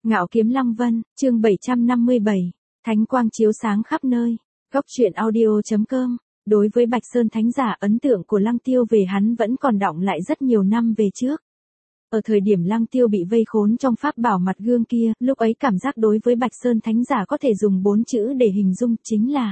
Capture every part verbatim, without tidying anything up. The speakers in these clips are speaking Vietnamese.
Ngạo Kiếm Lăng Vân, chương bảy trăm năm mươi bảy, Thánh quang chiếu sáng khắp nơi. Góc truyện audio chấm com. Đối với Bạch Sơn Thánh giả, ấn tượng của Lăng Tiêu về hắn vẫn còn đọng lại rất nhiều năm về trước. Ở thời điểm Lăng Tiêu bị vây khốn trong pháp bảo mặt gương kia, lúc ấy cảm giác đối với Bạch Sơn Thánh giả có thể dùng bốn chữ để hình dung, chính là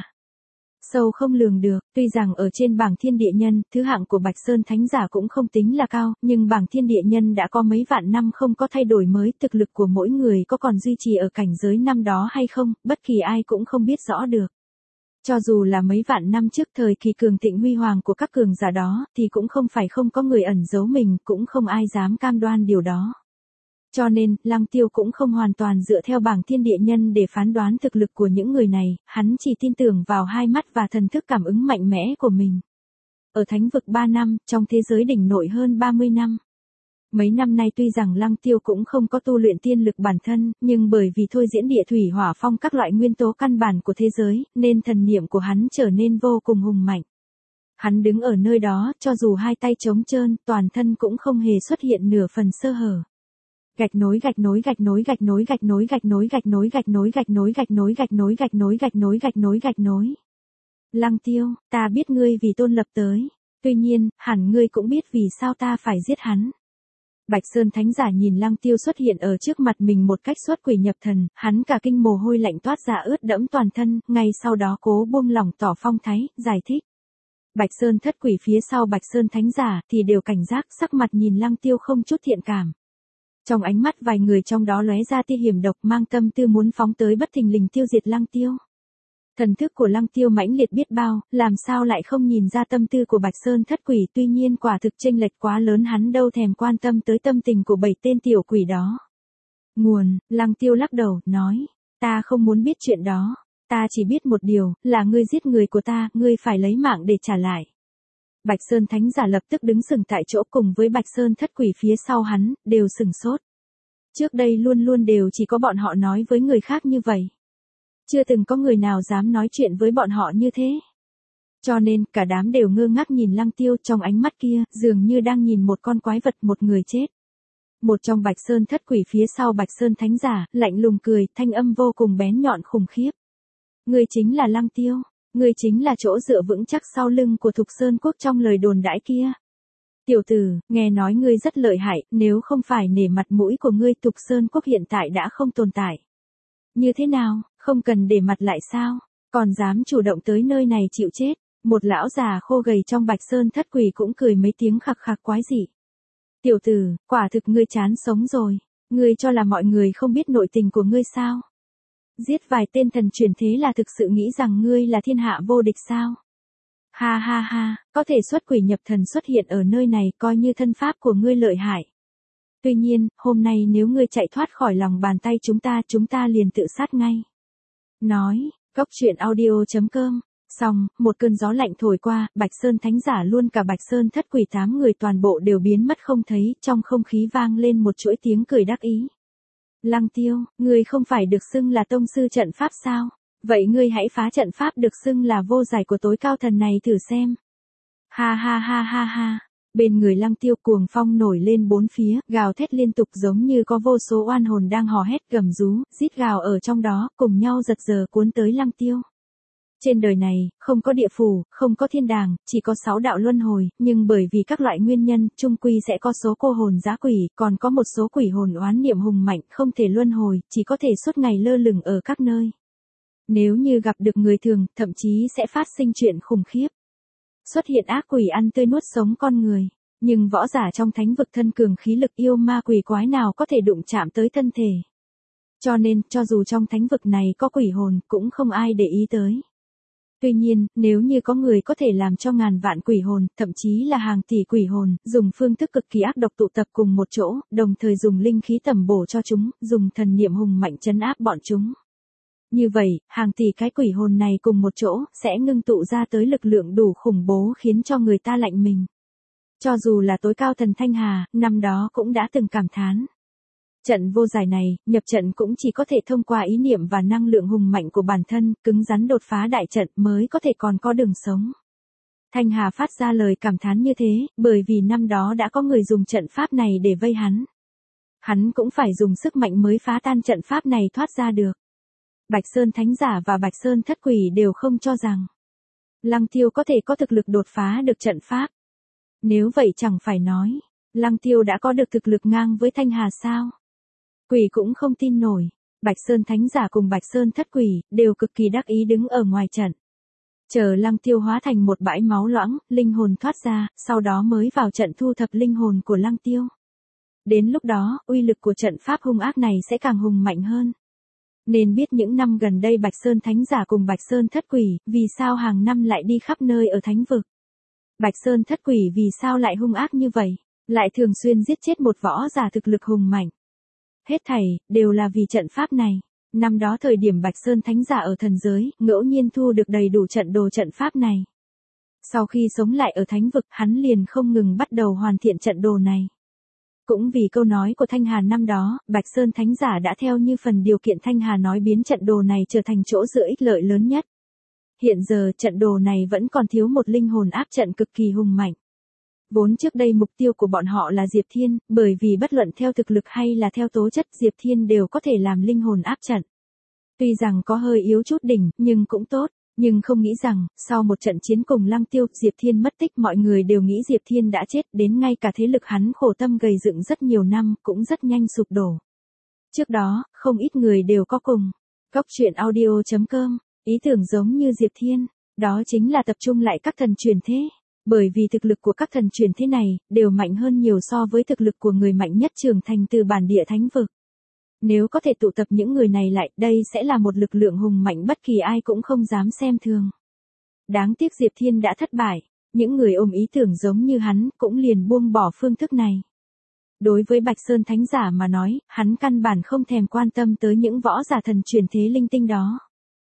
sâu không lường được. Tuy rằng ở trên bảng thiên địa nhân, thứ hạng của Bạch Sơn Thánh giả cũng không tính là cao, nhưng bảng thiên địa nhân đã có mấy vạn năm không có thay đổi mới, thực lực của mỗi người có còn duy trì ở cảnh giới năm đó hay không, bất kỳ ai cũng không biết rõ được. Cho dù là mấy vạn năm trước thời kỳ cường thịnh huy hoàng của các cường giả đó, thì cũng không phải không có người ẩn giấu mình, cũng không ai dám cam đoan điều đó. Cho nên, Lăng Tiêu cũng không hoàn toàn dựa theo bảng thiên địa nhân để phán đoán thực lực của những người này, hắn chỉ tin tưởng vào hai mắt và thần thức cảm ứng mạnh mẽ của mình. Ở thánh vực ba năm, trong thế giới đỉnh nội hơn ba mươi năm. Mấy năm nay tuy rằng Lăng Tiêu cũng không có tu luyện tiên lực bản thân, nhưng bởi vì thôi diễn địa thủy hỏa phong các loại nguyên tố căn bản của thế giới, nên thần niệm của hắn trở nên vô cùng hùng mạnh. Hắn đứng ở nơi đó, cho dù hai tay trống trơn, toàn thân cũng không hề xuất hiện nửa phần sơ hở. Gạch nối gạch nối gạch nối gạch nối gạch nối gạch nối gạch nối gạch nối gạch nối gạch nối gạch nối gạch nối gạch nối gạch nối gạch nối. Lăng Tiêu, ta biết ngươi vì tôn lập tới. Tuy nhiên, hẳn ngươi cũng biết vì sao ta phải giết hắn. Bạch Sơn Thánh giả nhìn Lăng Tiêu xuất hiện ở trước mặt mình một cách xuất quỷ nhập thần, hắn cả kinh mồ hôi lạnh toát ra ướt đẫm toàn thân, ngay sau đó cố buông lỏng tỏ phong thái, giải thích. Bạch Sơn thất quỷ phía sau Bạch Sơn Thánh giả thì đều cảnh giác, sắc mặt nhìn Lăng Tiêu không chút thiện cảm. Trong ánh mắt vài người trong đó lóe ra tia hiểm độc, mang tâm tư muốn phóng tới bất thình lình tiêu diệt Lăng Tiêu. Thần thức của Lăng Tiêu mãnh liệt biết bao, làm sao lại không nhìn ra tâm tư của Bạch Sơn thất quỷ, tuy nhiên quả thực chênh lệch quá lớn, hắn đâu thèm quan tâm tới tâm tình của bảy tên tiểu quỷ đó. Nguồn, Lăng Tiêu lắc đầu, nói, ta không muốn biết chuyện đó, ta chỉ biết một điều, là ngươi giết người của ta, ngươi phải lấy mạng để trả lại. Bạch Sơn Thánh giả lập tức đứng sừng tại chỗ, cùng với Bạch Sơn thất quỷ phía sau hắn, đều sừng sốt. Trước đây luôn luôn đều chỉ có bọn họ nói với người khác như vậy. Chưa từng có người nào dám nói chuyện với bọn họ như thế. Cho nên, cả đám đều ngơ ngác nhìn Lăng Tiêu, trong ánh mắt kia, dường như đang nhìn một con quái vật, một người chết. Một trong Bạch Sơn thất quỷ phía sau Bạch Sơn Thánh giả, lạnh lùng cười, thanh âm vô cùng bén nhọn khủng khiếp. Ngươi chính là Lăng Tiêu, ngươi chính là chỗ dựa vững chắc sau lưng của Thục Sơn Quốc trong lời đồn đãi kia. Tiểu tử, nghe nói ngươi rất lợi hại, nếu không phải nể mặt mũi của ngươi, Thục Sơn Quốc hiện tại đã không tồn tại. Như thế nào, không cần để mặt lại sao, còn dám chủ động tới nơi này chịu chết. Một lão già khô gầy trong Bạch Sơn thất quỷ cũng cười mấy tiếng khặc khặc quái dị. Tiểu tử, quả thực ngươi chán sống rồi, ngươi cho là mọi người không biết nội tình của ngươi sao? Giết vài tên thần truyền thế là thực sự nghĩ rằng ngươi là thiên hạ vô địch sao? Ha ha ha, có thể xuất quỷ nhập thần xuất hiện ở nơi này, coi như thân pháp của ngươi lợi hại. Tuy nhiên, hôm nay nếu ngươi chạy thoát khỏi lòng bàn tay chúng ta, chúng ta liền tự sát ngay. Nói, góc truyện audio chấm com. Xong, một cơn gió lạnh thổi qua, Bạch Sơn Thánh giả luôn cả Bạch Sơn thất quỷ tám người toàn bộ đều biến mất không thấy, trong không khí vang lên một chuỗi tiếng cười đắc ý. Lăng Tiêu, ngươi không phải được xưng là tông sư trận pháp sao? Vậy ngươi hãy phá trận pháp được xưng là vô giải của tối cao thần này thử xem. Ha ha ha ha ha. Bên người Lăng Tiêu cuồng phong nổi lên bốn phía, gào thét liên tục giống như có vô số oan hồn đang hò hét gầm rú, rít gào ở trong đó, cùng nhau giật giờ cuốn tới Lăng Tiêu. Trên đời này, không có địa phủ, không có thiên đàng, chỉ có sáu đạo luân hồi, nhưng bởi vì các loại nguyên nhân, chung quy sẽ có số cô hồn dã quỷ, còn có một số quỷ hồn oán niệm hùng mạnh, không thể luân hồi, chỉ có thể suốt ngày lơ lửng ở các nơi. Nếu như gặp được người thường, thậm chí sẽ phát sinh chuyện khủng khiếp. Xuất hiện ác quỷ ăn tươi nuốt sống con người, nhưng võ giả trong thánh vực thân cường khí lực, yêu ma quỷ quái nào có thể đụng chạm tới thân thể. Cho nên, cho dù trong thánh vực này có quỷ hồn, cũng không ai để ý tới. Tuy nhiên, nếu như có người có thể làm cho ngàn vạn quỷ hồn, thậm chí là hàng tỷ quỷ hồn, dùng phương thức cực kỳ ác độc tụ tập cùng một chỗ, đồng thời dùng linh khí tẩm bổ cho chúng, dùng thần niệm hùng mạnh trấn áp bọn chúng. Như vậy, hàng tỷ cái quỷ hồn này cùng một chỗ, sẽ ngưng tụ ra tới lực lượng đủ khủng bố khiến cho người ta lạnh mình. Cho dù là tối cao thần Thanh Hà, năm đó cũng đã từng cảm thán. Trận vô giải này, nhập trận cũng chỉ có thể thông qua ý niệm và năng lượng hùng mạnh của bản thân, cứng rắn đột phá đại trận mới có thể còn có đường sống. Thanh Hà phát ra lời cảm thán như thế, bởi vì năm đó đã có người dùng trận pháp này để vây hắn. Hắn cũng phải dùng sức mạnh mới phá tan trận pháp này thoát ra được. Bạch Sơn Thánh Giả và Bạch Sơn Thất Quỷ đều không cho rằng Lăng Tiêu có thể có thực lực đột phá được trận pháp. Nếu vậy chẳng phải nói, Lăng Tiêu đã có được thực lực ngang với Thanh Hà sao? Quỷ cũng không tin nổi, Bạch Sơn Thánh Giả cùng Bạch Sơn Thất Quỷ đều cực kỳ đắc ý đứng ở ngoài trận. Chờ Lăng Tiêu hóa thành một bãi máu loãng, linh hồn thoát ra, sau đó mới vào trận thu thập linh hồn của Lăng Tiêu. Đến lúc đó, uy lực của trận pháp hung ác này sẽ càng hùng mạnh hơn. Nên biết những năm gần đây Bạch Sơn Thánh Giả cùng Bạch Sơn Thất Quỷ, vì sao hàng năm lại đi khắp nơi ở thánh vực. Bạch Sơn Thất Quỷ vì sao lại hung ác như vậy, lại thường xuyên giết chết một võ giả thực lực hùng mạnh. Hết thảy, đều là vì trận pháp này. Năm đó thời điểm Bạch Sơn Thánh Giả ở thần giới, ngẫu nhiên thu được đầy đủ trận đồ trận pháp này. Sau khi sống lại ở thánh vực, hắn liền không ngừng bắt đầu hoàn thiện trận đồ này. Cũng vì câu nói của Thanh Hà năm đó, Bạch Sơn Thánh Giả đã theo như phần điều kiện Thanh Hà nói biến trận đồ này trở thành chỗ dựa ích lợi lớn nhất. Hiện giờ trận đồ này vẫn còn thiếu một linh hồn áp trận cực kỳ hùng mạnh. Vốn trước đây mục tiêu của bọn họ là Diệp Thiên, bởi vì bất luận theo thực lực hay là theo tố chất Diệp Thiên đều có thể làm linh hồn áp trận. Tuy rằng có hơi yếu chút đỉnh, nhưng cũng tốt. Nhưng không nghĩ rằng, sau một trận chiến cùng Lăng Tiêu, Diệp Thiên mất tích, mọi người đều nghĩ Diệp Thiên đã chết, đến ngay cả thế lực hắn khổ tâm gầy dựng rất nhiều năm, cũng rất nhanh sụp đổ. Trước đó, không ít người đều có cùng Góc truyện audio chấm com, ý tưởng giống như Diệp Thiên, đó chính là tập trung lại các thần truyền thế. Bởi vì thực lực của các thần truyền thế này, đều mạnh hơn nhiều so với thực lực của người mạnh nhất trưởng thành từ bản địa thánh vực. Nếu có thể tụ tập những người này lại, đây sẽ là một lực lượng hùng mạnh bất kỳ ai cũng không dám xem thường. Đáng tiếc Diệp Thiên đã thất bại, những người ôm ý tưởng giống như hắn cũng liền buông bỏ phương thức này. Đối với Bạch Sơn Thánh Giả mà nói, hắn căn bản không thèm quan tâm tới những võ giả thần truyền thế linh tinh đó.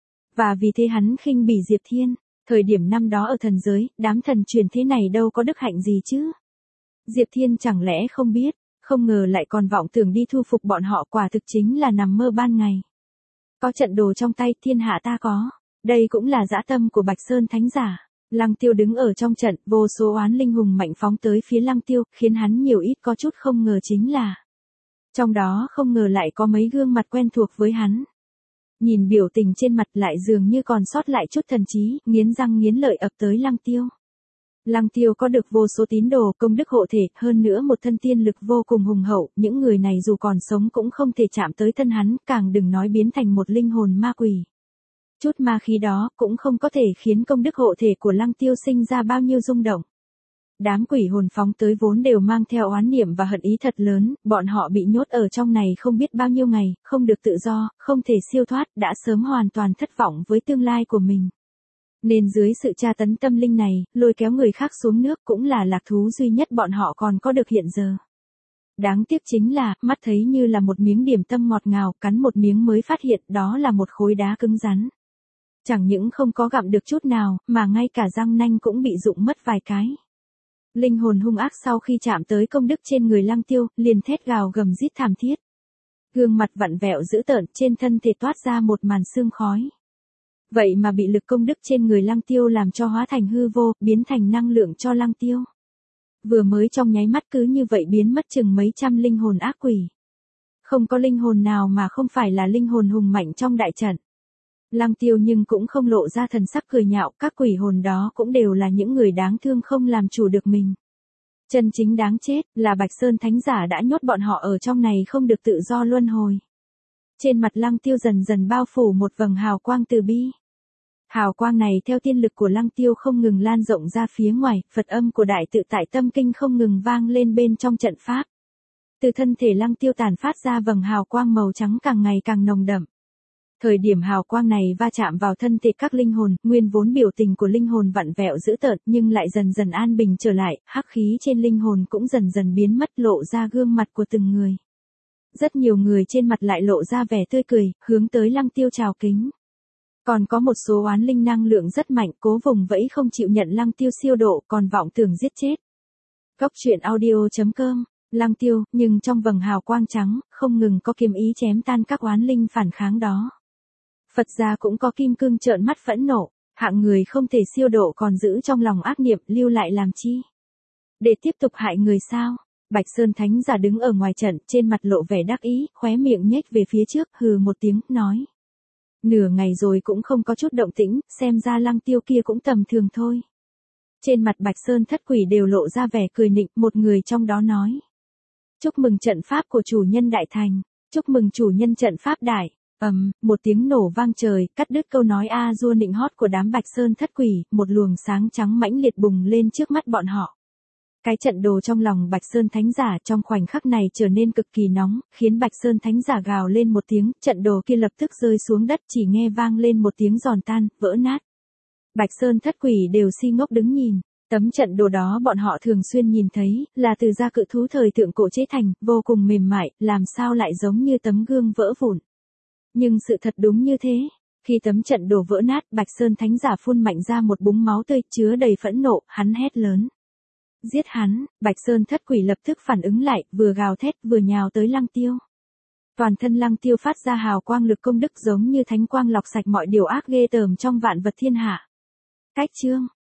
Và vì thế hắn khinh bỉ Diệp Thiên, thời điểm năm đó ở thần giới, đám thần truyền thế này đâu có đức hạnh gì chứ. Diệp Thiên chẳng lẽ không biết. Không ngờ lại còn vọng tưởng đi thu phục bọn họ, quả thực chính là nằm mơ ban ngày. Có trận đồ trong tay, thiên hạ ta có. Đây cũng là dã tâm của Bạch Sơn Thánh Giả. Lăng Tiêu đứng ở trong trận, vô số oán linh hùng mạnh phóng tới phía Lăng Tiêu, khiến hắn nhiều ít có chút không ngờ chính là. Trong đó không ngờ lại có mấy gương mặt quen thuộc với hắn. Nhìn biểu tình trên mặt lại dường như còn sót lại chút thần trí, nghiến răng nghiến lợi ập tới Lăng Tiêu. Lăng Tiêu có được vô số tín đồ công đức hộ thể, hơn nữa một thân tiên lực vô cùng hùng hậu, những người này dù còn sống cũng không thể chạm tới thân hắn, càng đừng nói biến thành một linh hồn ma quỷ. Chút ma khí đó cũng không có thể khiến công đức hộ thể của Lăng Tiêu sinh ra bao nhiêu rung động. Đám quỷ hồn phóng tới vốn đều mang theo oán niệm và hận ý thật lớn, bọn họ bị nhốt ở trong này không biết bao nhiêu ngày, không được tự do, không thể siêu thoát, đã sớm hoàn toàn thất vọng với tương lai của mình. Nên dưới sự tra tấn tâm linh này, lôi kéo người khác xuống nước cũng là lạc thú duy nhất bọn họ còn có được hiện giờ. Đáng tiếc chính là, mắt thấy như là một miếng điểm tâm ngọt ngào, cắn một miếng mới phát hiện đó là một khối đá cứng rắn. Chẳng những không có gặm được chút nào, mà ngay cả răng nanh cũng bị rụng mất vài cái. Linh hồn hung ác sau khi chạm tới công đức trên người Lăng Tiêu, liền thét gào gầm rít thảm thiết. Gương mặt vặn vẹo dữ tợn, trên thân thể toát ra một màn sương khói. Vậy mà bị lực công đức trên người Lăng Tiêu làm cho hóa thành hư vô, biến thành năng lượng cho Lăng Tiêu. Vừa mới trong nháy mắt cứ như vậy biến mất chừng mấy trăm linh hồn ác quỷ. Không có linh hồn nào mà không phải là linh hồn hùng mạnh trong đại trận. Lăng Tiêu nhưng cũng không lộ ra thần sắc cười nhạo, các quỷ hồn đó cũng đều là những người đáng thương không làm chủ được mình. Chân chính đáng chết là Bạch Sơn Thánh Giả đã nhốt bọn họ ở trong này không được tự do luân hồi. Trên mặt Lăng Tiêu dần dần bao phủ một vầng hào quang từ bi. Hào quang này theo tiên lực của Lăng Tiêu không ngừng lan rộng ra phía ngoài, Phật âm của Đại Tự Tại Tâm Kinh không ngừng vang lên bên trong trận pháp. Từ thân thể Lăng Tiêu tàn phát ra vầng hào quang màu trắng càng ngày càng nồng đậm. Thời điểm hào quang này va chạm vào thân thể các linh hồn, nguyên vốn biểu tình của linh hồn vặn vẹo dữ tợn nhưng lại dần dần an bình trở lại, hắc khí trên linh hồn cũng dần dần biến mất, lộ ra gương mặt của từng người. Rất nhiều người trên mặt lại lộ ra vẻ tươi cười, hướng tới Lăng Tiêu chào kính. Còn có một số oán linh năng lượng rất mạnh, cố vùng vẫy không chịu nhận Lăng Tiêu siêu độ, còn vọng tưởng giết chết. Góc truyện audio chấm com, Lăng Tiêu, nhưng trong vầng hào quang trắng, không ngừng có kiếm ý chém tan các oán linh phản kháng đó. Phật gia cũng có kim cương trợn mắt phẫn nộ, hạng người không thể siêu độ còn giữ trong lòng ác niệm, lưu lại làm chi? Để tiếp tục hại người sao? Bạch Sơn Thánh giả đứng ở ngoài trận, trên mặt lộ vẻ đắc ý, khóe miệng nhếch về phía trước, hừ một tiếng, nói. Nửa ngày rồi cũng không có chút động tĩnh, xem ra Lăng Tiêu kia cũng tầm thường thôi. Trên mặt Bạch Sơn thất quỷ đều lộ ra vẻ cười nịnh, một người trong đó nói. Chúc mừng trận pháp của chủ nhân đại thành, chúc mừng chủ nhân trận pháp đại. Ầm, um, một tiếng nổ vang trời, cắt đứt câu nói a dua nịnh hót của đám Bạch Sơn thất quỷ, một luồng sáng trắng mãnh liệt bùng lên trước mắt bọn họ. Cái trận đồ trong lòng Bạch Sơn Thánh giả trong khoảnh khắc này trở nên cực kỳ nóng, khiến Bạch Sơn Thánh giả gào lên một tiếng, trận đồ kia lập tức rơi xuống đất, chỉ nghe vang lên một tiếng giòn tan, vỡ nát. Bạch Sơn thất quỷ đều si ngốc đứng nhìn, tấm trận đồ đó bọn họ thường xuyên nhìn thấy, là từ da cự thú thời thượng cổ chế thành, vô cùng mềm mại, làm sao lại giống như tấm gương vỡ vụn. Nhưng sự thật đúng như thế. Khi tấm trận đồ vỡ nát, Bạch Sơn Thánh giả phun mạnh ra một búng máu tươi, chứa đầy phẫn nộ, hắn hét lớn. Giết hắn, Bạch Sơn thất quỷ lập tức phản ứng lại, vừa gào thét vừa nhào tới Lăng Tiêu. Toàn thân Lăng Tiêu phát ra hào quang lực công đức giống như thánh quang lọc sạch mọi điều ác ghê tởm trong vạn vật thiên hạ. Cách chương